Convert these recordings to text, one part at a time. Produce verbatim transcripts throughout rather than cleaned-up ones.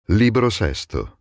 Libro sesto.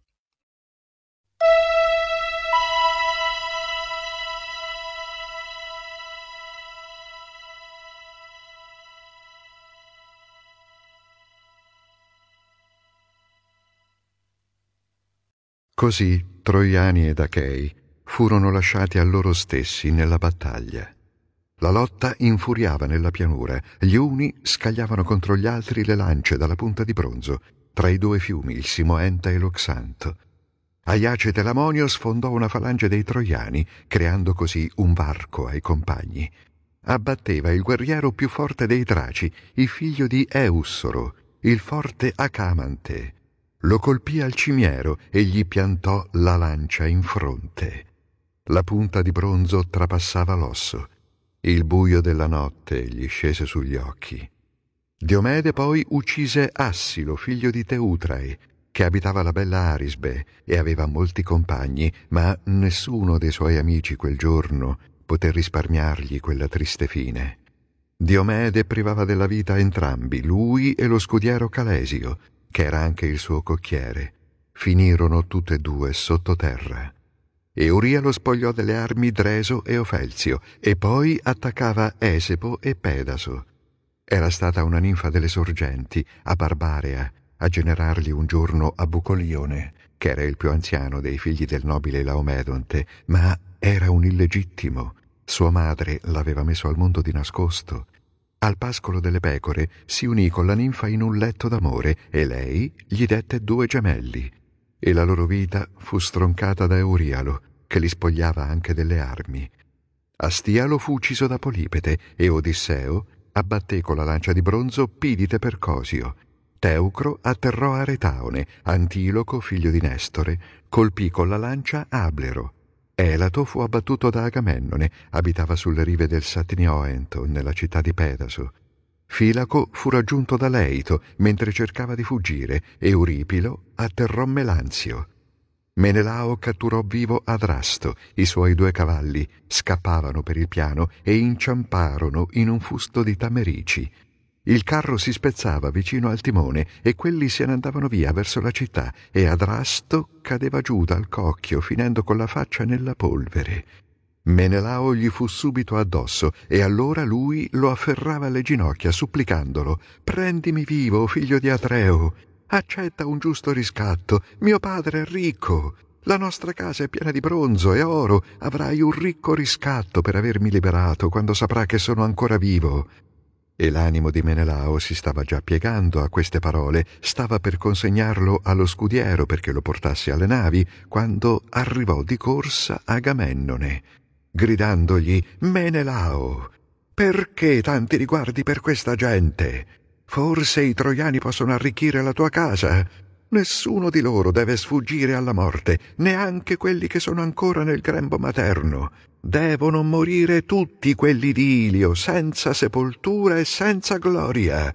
Così Troiani ed Achei furono lasciati a loro stessi nella battaglia. La lotta infuriava nella pianura, gli uni scagliavano contro gli altri le lance dalla punta di bronzo, tra i due fiumi, il Simoenta e l'Oxanto. Aiace Telamonio sfondò una falange dei Troiani, creando così un varco ai compagni. Abbatteva il guerriero più forte dei Traci, il figlio di Eussoro, il forte Acamante. Lo colpì al cimiero e gli piantò la lancia in fronte. La punta di bronzo trapassava l'osso. Il buio della notte gli scese sugli occhi. Diomede poi uccise Assilo, figlio di Teutrae, che abitava la bella Arisbe e aveva molti compagni, ma nessuno dei suoi amici quel giorno poté risparmiargli quella triste fine. Diomede privava della vita entrambi, lui e lo scudiero Calesio, che era anche il suo cocchiere. Finirono tutte e due sottoterra. Euria lo spogliò delle armi Dreso e Ofelzio e poi attaccava Esepo e Pedaso. Era stata una ninfa delle sorgenti, a Barbarea, a generargli un giorno a Bucolione, che era il più anziano dei figli del nobile Laomedonte, ma era un illegittimo. Sua madre l'aveva messo al mondo di nascosto. Al pascolo delle pecore si unì con la ninfa in un letto d'amore e lei gli dette due gemelli. E la loro vita fu stroncata da Eurialo, che li spogliava anche delle armi. Astialo fu ucciso da Polipete e Odisseo abbatté con la lancia di bronzo Pidite per Cosio. Teucro atterrò Aretaone, Antiloco, figlio di Nestore, colpì con la lancia Ablero. Elato fu abbattuto da Agamennone, abitava sulle rive del Satnioento, nella città di Pedaso. Filaco fu raggiunto da Leito mentre cercava di fuggire e Euripilo atterrò Melanzio. Menelao catturò vivo Adrasto, i suoi due cavalli scappavano per il piano e inciamparono in un fusto di tamerici. Il carro si spezzava vicino al timone e quelli se ne andavano via verso la città e Adrasto cadeva giù dal cocchio finendo con la faccia nella polvere. Menelao gli fu subito addosso e allora lui lo afferrava alle ginocchia supplicandolo: «Prendimi vivo, figlio di Atreo! Accetta un giusto riscatto, mio padre è ricco, la nostra casa è piena di bronzo e oro, avrai un ricco riscatto per avermi liberato quando saprà che sono ancora vivo». E l'animo di Menelao si stava già piegando a queste parole, stava per consegnarlo allo scudiero perché lo portasse alle navi, quando arrivò di corsa Agamennone, gridandogli: «Menelao, perché tanti riguardi per questa gente? Forse i troiani possono arricchire la tua casa? Nessuno di loro deve sfuggire alla morte, neanche quelli che sono ancora nel grembo materno. Devono morire tutti quelli di Ilio, senza sepoltura e senza gloria».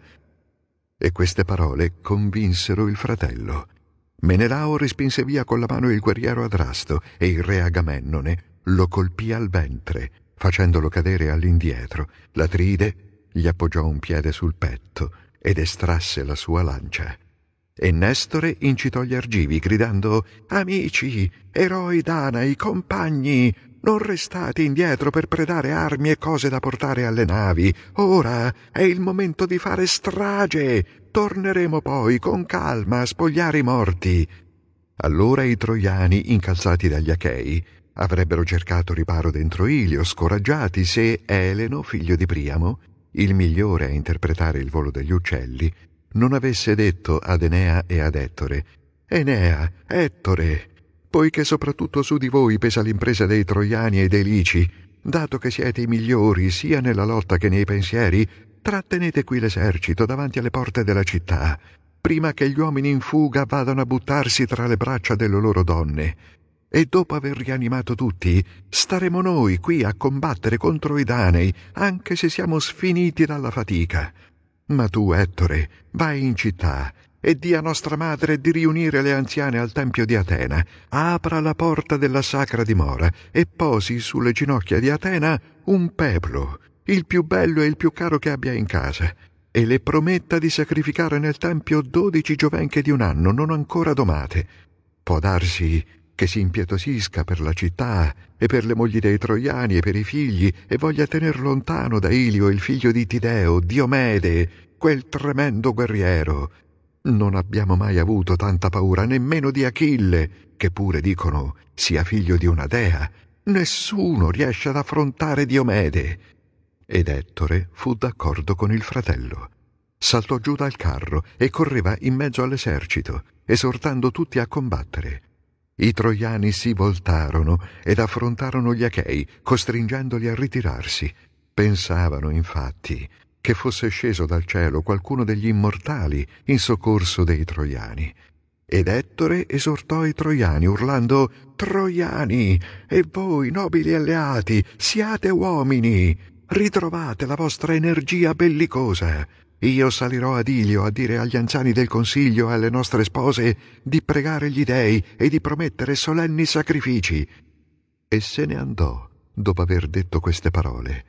E queste parole convinsero il fratello. Menelao respinse via con la mano il guerriero Adrasto e il re Agamennone lo colpì al ventre, facendolo cadere all'indietro. L'Atride gli appoggiò un piede sul petto ed estrasse la sua lancia. E Nestore incitò gli argivi, gridando: «Amici, eroi Danai, compagni, non restate indietro per predare armi e cose da portare alle navi. Ora è il momento di fare strage. Torneremo poi con calma a spogliare i morti». Allora i troiani, incalzati dagli Achei, avrebbero cercato riparo dentro Ilio, scoraggiati, se Eleno, figlio di Priamo, il migliore a interpretare il volo degli uccelli, non avesse detto ad Enea e ad Ettore: «Enea, Ettore, poiché soprattutto su di voi pesa l'impresa dei troiani e dei lici, dato che siete i migliori sia nella lotta che nei pensieri, trattenete qui l'esercito davanti alle porte della città, prima che gli uomini in fuga vadano a buttarsi tra le braccia delle loro donne. E dopo aver rianimato tutti, staremo noi qui a combattere contro i Danei, anche se siamo sfiniti dalla fatica. Ma tu, Ettore, vai in città e di a nostra madre di riunire le anziane al tempio di Atena. Apra la porta della sacra dimora e posi sulle ginocchia di Atena un peplo, il più bello e il più caro che abbia in casa. e le prometta di sacrificare nel tempio dodici giovenche di un anno non ancora domate. Può darsi che si impietosisca per la città e per le mogli dei troiani e per i figli e voglia tener lontano da Ilio il figlio di Tideo, Diomede, quel tremendo guerriero. Non abbiamo mai avuto tanta paura nemmeno di Achille, che pure dicono sia figlio di una dea. Nessuno riesce ad affrontare Diomede. Ed Ettore fu d'accordo con il fratello. Saltò giù dal carro e correva in mezzo all'esercito, esortando tutti a combattere. I troiani si voltarono ed affrontarono gli Achei, costringendoli a ritirarsi. Pensavano, infatti, che fosse sceso dal cielo qualcuno degli immortali in soccorso dei troiani. Ed Ettore esortò i troiani, urlando: «Troiani, e voi, nobili alleati, siate uomini! Ritrovate la vostra energia bellicosa! Io salirò ad Ilio a dire agli anziani del consiglio e alle nostre spose di pregare gli dei e di promettere solenni sacrifici». E se ne andò dopo aver detto queste parole.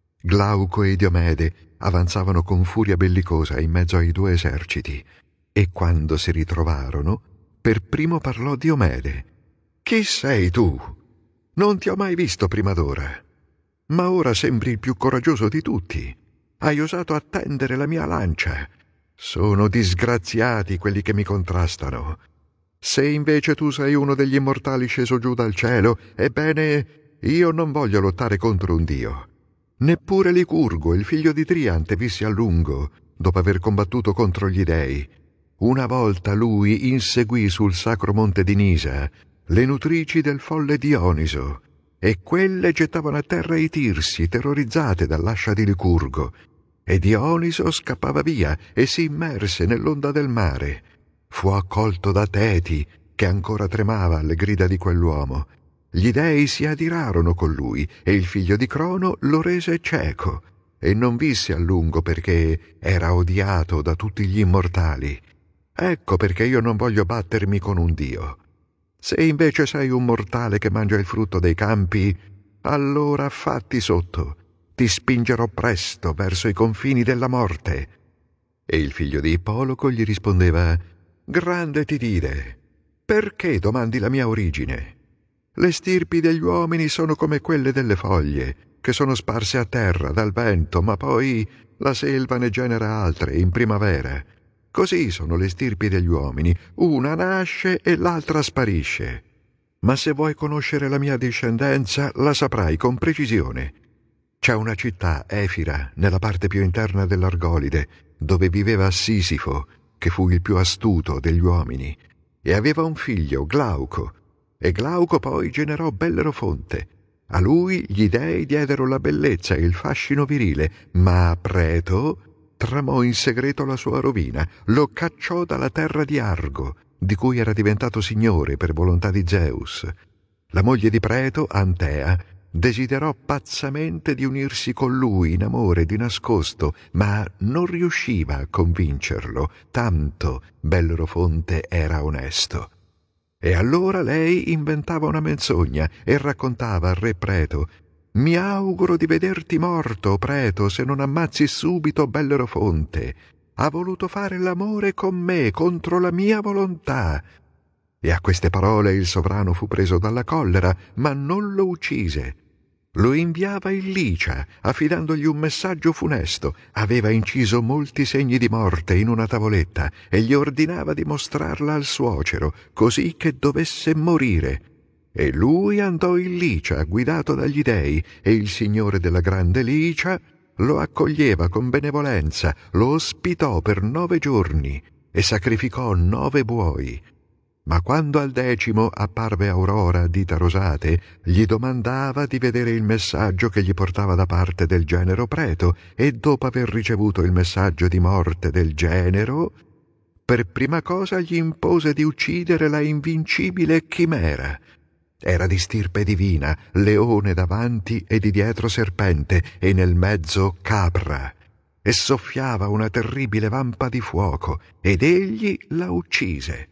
Glauco e Diomede avanzavano con furia bellicosa in mezzo ai due eserciti, e quando si ritrovarono, per primo parlò Diomede. «Chi sei tu? Non ti ho mai visto prima d'ora, ma ora sembri il più coraggioso di tutti. Hai osato attendere la mia lancia. Sono disgraziati quelli che mi contrastano. Se invece tu sei uno degli immortali sceso giù dal cielo, ebbene, io non voglio lottare contro un dio. Neppure Licurgo, il figlio di Triante, visse a lungo, dopo aver combattuto contro gli dei. Una volta lui inseguì sul sacro monte di Nisa le nutrici del folle Dioniso, e quelle gettavano a terra i tirsi, terrorizzate dall'ascia di Licurgo, e Dioniso scappava via e si immerse nell'onda del mare. Fu accolto da Teti, che ancora tremava alle grida di quell'uomo. Gli dei si adirarono con lui e il figlio di Crono lo rese cieco, e non visse a lungo perché era odiato da tutti gli immortali. Ecco perché io non voglio battermi con un dio. Se invece sei un mortale che mangia il frutto dei campi, allora fatti sotto, ti spingerò presto verso i confini della morte». E il figlio di Ippoloco gli rispondeva: «Grande Tidide, perché domandi la mia origine? Le stirpi degli uomini sono come quelle delle foglie, che sono sparse a terra dal vento, ma poi la selva ne genera altre in primavera. Così sono le stirpi degli uomini, una nasce e l'altra sparisce. Ma se vuoi conoscere la mia discendenza, la saprai con precisione. C'è una città, Efira, nella parte più interna dell'Argolide, dove viveva Sisifo, che fu il più astuto degli uomini, e aveva un figlio, Glauco, e Glauco poi generò Bellerofonte. A lui gli dei diedero la bellezza e il fascino virile, ma Preto tramò in segreto la sua rovina, lo cacciò dalla terra di Argo, di cui era diventato signore per volontà di Zeus. La moglie di Preto, Antea, desiderò pazzamente di unirsi con lui in amore di nascosto, ma non riusciva a convincerlo, tanto Bellerofonte era onesto. E allora lei inventava una menzogna e raccontava al re Preto: «Mi auguro di vederti morto, Preto, se non ammazzi subito Bellerofonte. Ha voluto fare l'amore con me contro la mia volontà». E a queste parole il sovrano fu preso dalla collera, ma non lo uccise. Lo inviava in Licia, affidandogli un messaggio funesto. Aveva inciso molti segni di morte in una tavoletta e gli ordinava di mostrarla al suocero, così che dovesse morire. E lui andò in Licia, guidato dagli dei, e il signore della grande Licia lo accoglieva con benevolenza, lo ospitò per nove giorni e sacrificò nove buoi. Ma quando al decimo apparve Aurora, dita Rosate, gli domandava di vedere il messaggio che gli portava da parte del genero Preto, e dopo aver ricevuto il messaggio di morte del genero, per prima cosa gli impose di uccidere la invincibile Chimera. Era di stirpe divina, leone davanti e di dietro serpente, e nel mezzo capra, e soffiava una terribile vampa di fuoco, ed egli la uccise.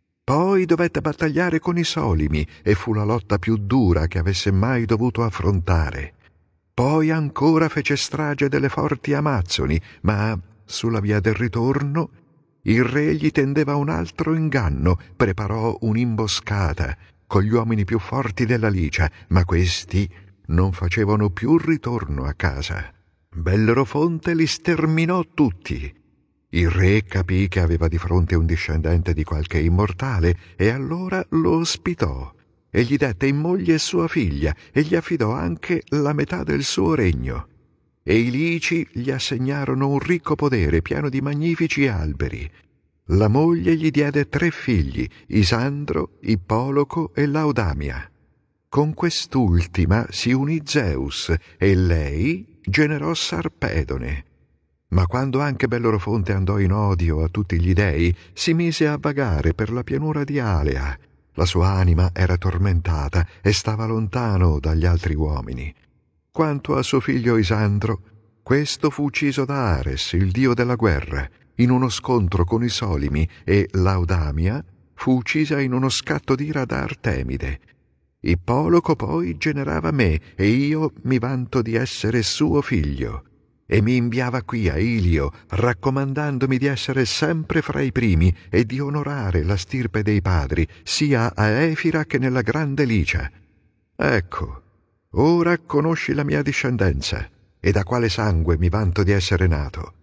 Poi dovette battagliare con i Solimi, e fu la lotta più dura che avesse mai dovuto affrontare. Poi ancora fece strage delle forti Amazzoni, ma sulla via del ritorno, il re gli tendeva un altro inganno, preparò un'imboscata con gli uomini più forti della Licia, ma questi non facevano più ritorno a casa. Bellerofonte li sterminò tutti. Il re capì che aveva di fronte un discendente di qualche immortale e allora lo ospitò e gli dette in moglie sua figlia e gli affidò anche la metà del suo regno. E i Lici gli assegnarono un ricco podere pieno di magnifici alberi. La moglie gli diede tre figli, Isandro, Ippoloco e Laodamia. Con quest'ultima si unì Zeus e lei generò Sarpedone. Ma quando anche Bellerofonte andò in odio a tutti gli dei, si mise a vagare per la pianura di Alea. La sua anima era tormentata e stava lontano dagli altri uomini. Quanto a suo figlio Isandro, questo fu ucciso da Ares, il dio della guerra, in uno scontro con i Solimi, e Laodamia fu uccisa in uno scatto d'ira da Artemide. Ippoloco poi generava me, e io mi vanto di essere suo figlio. E mi inviava qui a Ilio, raccomandandomi di essere sempre fra i primi e di onorare la stirpe dei padri, sia a Efira che nella grande Licia. Ecco, ora conosci la mia discendenza e da quale sangue mi vanto di essere nato.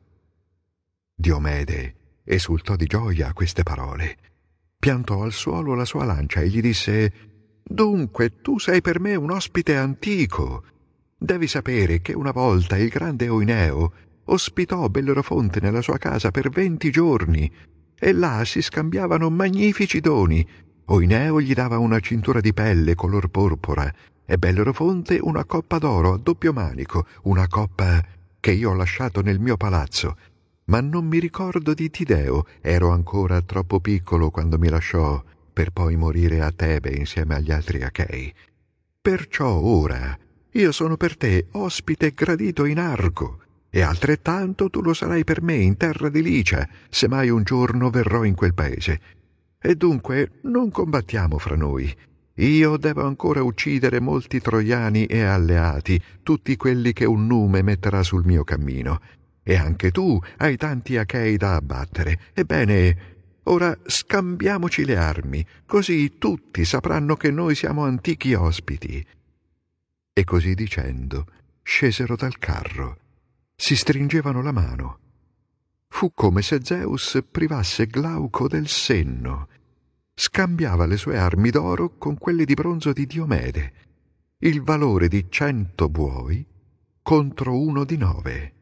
Diomede esultò di gioia a queste parole. Piantò al suolo la sua lancia e gli disse: «Dunque tu sei per me un ospite antico. Devi sapere che una volta il grande Oineo ospitò Bellerofonte nella sua casa per venti giorni e là si scambiavano magnifici doni. Oineo gli dava una cintura di pelle color porpora e Bellerofonte una coppa d'oro a doppio manico, una coppa che io ho lasciato nel mio palazzo. Ma non mi ricordo di Tideo, ero ancora troppo piccolo quando mi lasciò, per poi morire a Tebe insieme agli altri Achei. Perciò ora io sono per te ospite gradito in Argo, e altrettanto tu lo sarai per me in terra di Licia, se mai un giorno verrò in quel paese. E dunque non combattiamo fra noi. Io devo ancora uccidere molti troiani e alleati, tutti quelli che un nume metterà sul mio cammino. E anche tu hai tanti Achei da abbattere. Ebbene, ora scambiamoci le armi, così tutti sapranno che noi siamo antichi ospiti». E così dicendo, scesero dal carro. Si stringevano la mano. Fu come se Zeus privasse Glauco del senno. Scambiava le sue armi d'oro con quelle di bronzo di Diomede, il valore di cento buoi contro uno di nove.